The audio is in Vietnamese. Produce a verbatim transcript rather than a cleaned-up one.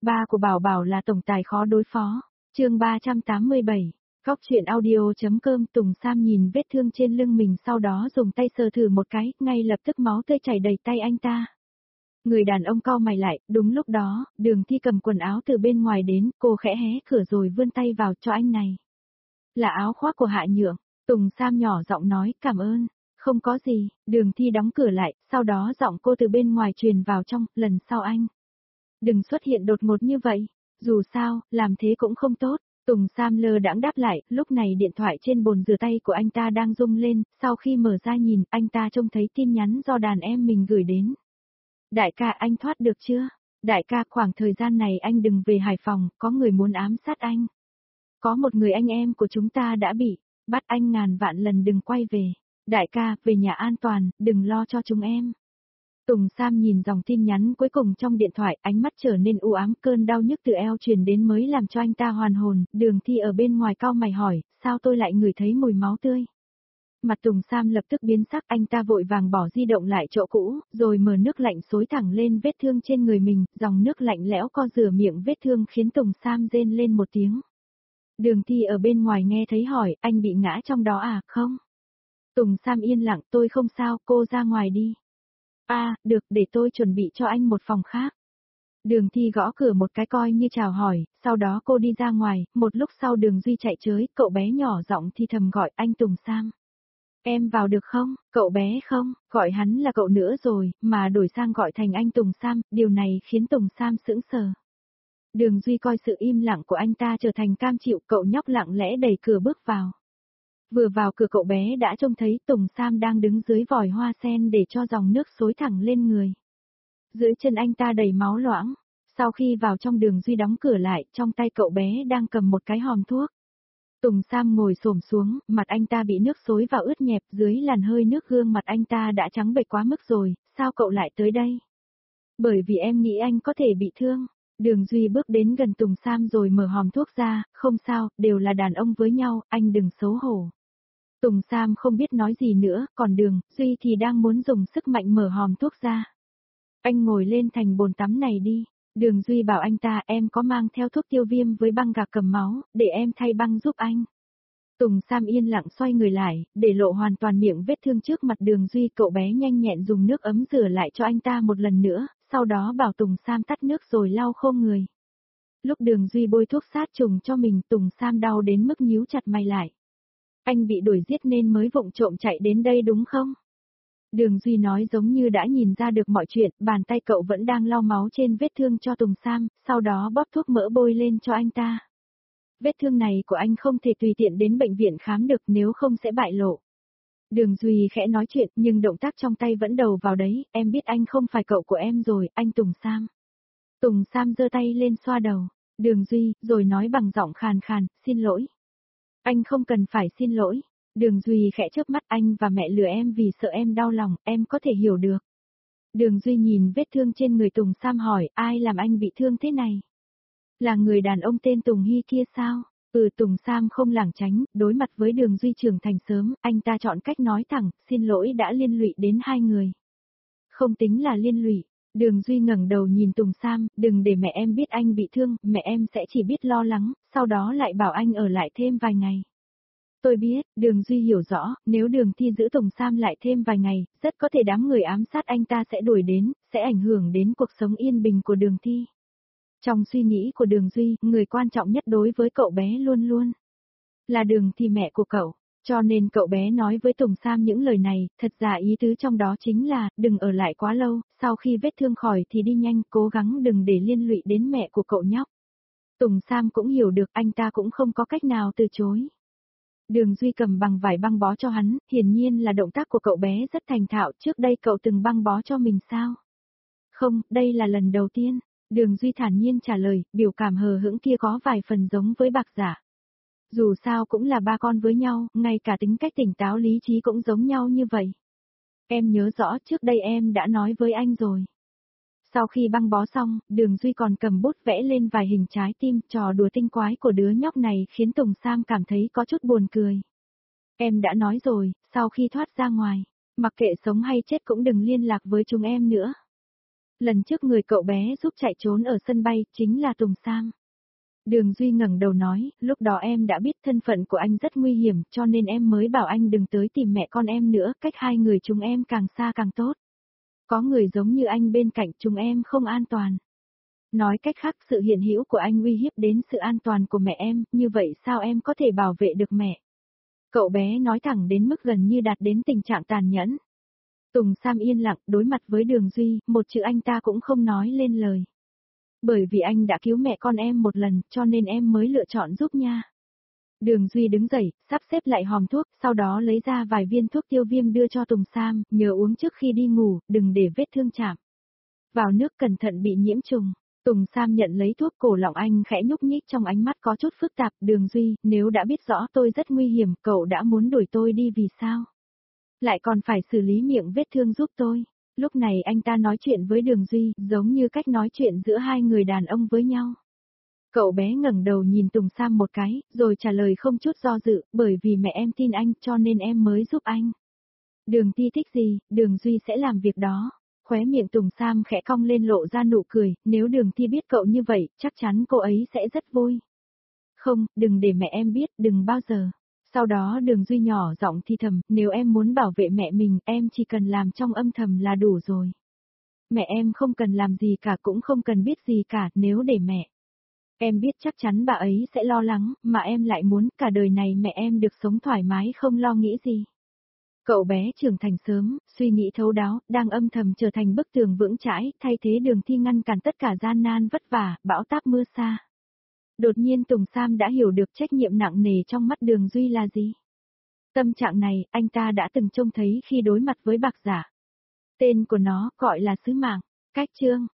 Ba của Bảo Bảo là tổng tài khó đối phó. Chương ba trăm tám mươi bảy. Góc truyện audio.com. Tùng Sam nhìn vết thương trên lưng mình, sau đó dùng tay sờ thử một cái, ngay lập tức máu tươi chảy đầy tay anh ta. Người đàn ông cau mày lại, đúng lúc đó, Đường Thi cầm quần áo từ bên ngoài đến, cô khẽ hé cửa rồi vươn tay vào cho anh này. Là áo khoác của Hạ Nhượng. Tùng Sam nhỏ giọng nói, cảm ơn. Không có gì. Đường Thi đóng cửa lại, sau đó giọng cô từ bên ngoài truyền vào trong, lần sau anh đừng xuất hiện đột ngột như vậy. Dù sao, làm thế cũng không tốt. Tùng Sam lơ đãng đáp lại, lúc này điện thoại trên bồn rửa tay của anh ta đang rung lên, sau khi mở ra nhìn, anh ta trông thấy tin nhắn do đàn em mình gửi đến. Đại ca, anh thoát được chưa? Đại ca, khoảng thời gian này anh đừng về Hải Phòng, có người muốn ám sát anh. Có một người anh em của chúng ta đã bị bắt, anh ngàn vạn lần đừng quay về. Đại ca, về nhà an toàn, đừng lo cho chúng em. Tùng Sam nhìn dòng tin nhắn cuối cùng trong điện thoại, ánh mắt trở nên u ám, cơn đau nhức từ eo truyền đến mới làm cho anh ta hoàn hồn. Đường Thi ở bên ngoài cau mày hỏi, sao tôi lại ngửi thấy mùi máu tươi? Mặt Tùng Sam lập tức biến sắc, anh ta vội vàng bỏ di động lại chỗ cũ, rồi mở nước lạnh xối thẳng lên vết thương trên người mình, dòng nước lạnh lẽo co rửa miệng vết thương khiến Tùng Sam rên lên một tiếng. Đường Thi ở bên ngoài nghe thấy hỏi, anh bị ngã trong đó à, không? Tùng Sam yên lặng, tôi không sao, cô ra ngoài đi. À, được, để tôi chuẩn bị cho anh một phòng khác. Đường Thi gõ cửa một cái coi như chào hỏi, sau đó cô đi ra ngoài, một lúc sau Đường Duy chạy tới, cậu bé nhỏ giọng thì thầm gọi, anh Tùng Sam. Em vào được không, cậu bé không, gọi hắn là cậu nữa rồi, mà đổi sang gọi thành anh Tùng Sam, điều này khiến Tùng Sam sững sờ. Đường Duy coi sự im lặng của anh ta trở thành cam chịu, cậu nhóc lặng lẽ đẩy cửa bước vào. Vừa vào cửa cậu bé đã trông thấy Tùng Sam đang đứng dưới vòi hoa sen để cho dòng nước xối thẳng lên người. Dưới chân anh ta đầy máu loãng, sau khi vào trong Đường Duy đóng cửa lại, trong tay cậu bé đang cầm một cái hòm thuốc. Tùng Sam ngồi xổm xuống, mặt anh ta bị nước xối vào ướt nhẹp, dưới làn hơi nước gương mặt anh ta đã trắng bệch quá mức rồi, sao cậu lại tới đây? Bởi vì em nghĩ anh có thể bị thương. Đường Duy bước đến gần Tùng Sam rồi mở hòm thuốc ra, không sao, đều là đàn ông với nhau, anh đừng xấu hổ. Tùng Sam không biết nói gì nữa, còn Đường Duy thì đang muốn dùng sức mạnh mở hòm thuốc ra. Anh ngồi lên thành bồn tắm này đi. Đường Duy bảo anh ta, em có mang theo thuốc tiêu viêm với băng gạc cầm máu, để em thay băng giúp anh. Tùng Sam yên lặng xoay người lại, để lộ hoàn toàn miệng vết thương trước mặt Đường Duy, cậu bé nhanh nhẹn dùng nước ấm rửa lại cho anh ta một lần nữa, sau đó bảo Tùng Sam tắt nước rồi lau khô người. Lúc Đường Duy bôi thuốc sát trùng cho mình, Tùng Sam đau đến mức nhíu chặt mày lại. Anh bị đuổi giết nên mới vụng trộm chạy đến đây đúng không? Đường Duy nói giống như đã nhìn ra được mọi chuyện, bàn tay cậu vẫn đang lau máu trên vết thương cho Tùng Sam, sau đó bóp thuốc mỡ bôi lên cho anh ta. Vết thương này của anh không thể tùy tiện đến bệnh viện khám được, nếu không sẽ bại lộ. Đường Duy khẽ nói chuyện nhưng động tác trong tay vẫn đầu vào đấy, em biết anh không phải cậu của em rồi, anh Tùng Sam. Tùng Sam giơ tay lên xoa đầu. Đường Duy, rồi nói bằng giọng khàn khàn, xin lỗi. Anh không cần phải xin lỗi. Đường Duy khẽ chớp mắt, anh và mẹ lừa em vì sợ em đau lòng, em có thể hiểu được. Đường Duy nhìn vết thương trên người Tùng Sam hỏi, ai làm anh bị thương thế này? Là người đàn ông tên Tùng Hy kia sao? Ừ, Tùng Sam không lảng tránh, đối mặt với Đường Duy trưởng thành sớm, anh ta chọn cách nói thẳng, xin lỗi đã liên lụy đến hai người. Không tính là liên lụy. Đường Duy ngẩng đầu nhìn Tùng Sam, đừng để mẹ em biết anh bị thương, mẹ em sẽ chỉ biết lo lắng, sau đó lại bảo anh ở lại thêm vài ngày. Tôi biết, Đường Duy hiểu rõ, nếu Đường Thi giữ Tùng Sam lại thêm vài ngày, rất có thể đám người ám sát anh ta sẽ đuổi đến, sẽ ảnh hưởng đến cuộc sống yên bình của Đường Thi. Trong suy nghĩ của Đường Duy, người quan trọng nhất đối với cậu bé luôn luôn là Đường Thi, mẹ của cậu. Cho nên cậu bé nói với Tùng Sam những lời này, thật ra ý tứ trong đó chính là, đừng ở lại quá lâu, sau khi vết thương khỏi thì đi nhanh, cố gắng đừng để liên lụy đến mẹ của cậu nhóc. Tùng Sam cũng hiểu được, anh ta cũng không có cách nào từ chối. Đường Duy cầm bằng vải băng bó cho hắn, hiển nhiên là động tác của cậu bé rất thành thạo, trước đây cậu từng băng bó cho mình sao? Không, đây là lần đầu tiên. Đường Duy thản nhiên trả lời, biểu cảm hờ hững kia có vài phần giống với Bạc Giả. Dù sao cũng là ba con với nhau, ngay cả tính cách tỉnh táo lý trí cũng giống nhau như vậy. Em nhớ rõ trước đây em đã nói với anh rồi. Sau khi băng bó xong, Đường Duy còn cầm bút vẽ lên vài hình trái tim, trò đùa tinh quái của đứa nhóc này khiến Tùng Sam cảm thấy có chút buồn cười. Em đã nói rồi, sau khi thoát ra ngoài, mặc kệ sống hay chết cũng đừng liên lạc với chúng em nữa. Lần trước người cậu bé giúp chạy trốn ở sân bay, chính là Tùng Sam. Đường Duy ngẩng đầu nói, lúc đó em đã biết thân phận của anh rất nguy hiểm, cho nên em mới bảo anh đừng tới tìm mẹ con em nữa, cách hai người chúng em càng xa càng tốt. Có người giống như anh bên cạnh chúng em không an toàn. Nói cách khác, sự hiện hữu của anh uy hiếp đến sự an toàn của mẹ em, như vậy sao em có thể bảo vệ được mẹ? Cậu bé nói thẳng đến mức gần như đạt đến tình trạng tàn nhẫn. Tùng Sam yên lặng, đối mặt với Đường Duy, một chữ anh ta cũng không nói lên lời. Bởi vì anh đã cứu mẹ con em một lần, cho nên em mới lựa chọn giúp nha. Đường Duy đứng dậy, sắp xếp lại hòm thuốc, sau đó lấy ra vài viên thuốc tiêu viêm đưa cho Tùng Sam, nhớ uống trước khi đi ngủ, đừng để vết thương chạm vào nước, cẩn thận bị nhiễm trùng. Tùng Sam nhận lấy thuốc, cổ lòng anh khẽ nhúc nhích, trong ánh mắt có chút phức tạp. Đường Duy, nếu đã biết rõ tôi rất nguy hiểm, cậu đã muốn đuổi tôi đi vì sao? Lại còn phải xử lý miệng vết thương giúp tôi. Lúc này anh ta nói chuyện với Đường Duy, giống như cách nói chuyện giữa hai người đàn ông với nhau. Cậu bé ngẩng đầu nhìn Tùng Sam một cái, rồi trả lời không chút do dự, bởi vì mẹ em tin anh, cho nên em mới giúp anh. Đường Ti thích gì, Đường Duy sẽ làm việc đó. Khóe miệng Tùng Sam khẽ cong lên lộ ra nụ cười, nếu Đường Ti biết cậu như vậy, chắc chắn cô ấy sẽ rất vui. Không, đừng để mẹ em biết, đừng bao giờ. Sau đó Đường Duy nhỏ giọng thì thầm, nếu em muốn bảo vệ mẹ mình, em chỉ cần làm trong âm thầm là đủ rồi. Mẹ em không cần làm gì cả, cũng không cần biết gì cả, nếu để mẹ. Em biết chắc chắn bà ấy sẽ lo lắng, mà em lại muốn cả đời này mẹ em được sống thoải mái không lo nghĩ gì. Cậu bé trưởng thành sớm, suy nghĩ thấu đáo, đang âm thầm trở thành bức tường vững chãi, thay thế Đường Thi ngăn cản tất cả gian nan vất vả, bão táp mưa xa. Đột nhiên Tùng Sam đã hiểu được trách nhiệm nặng nề trong mắt Đường Duy là gì. Tâm trạng này, anh ta đã từng trông thấy khi đối mặt với Bạc Giả. Tên của nó gọi là sứ mạng. Cách chương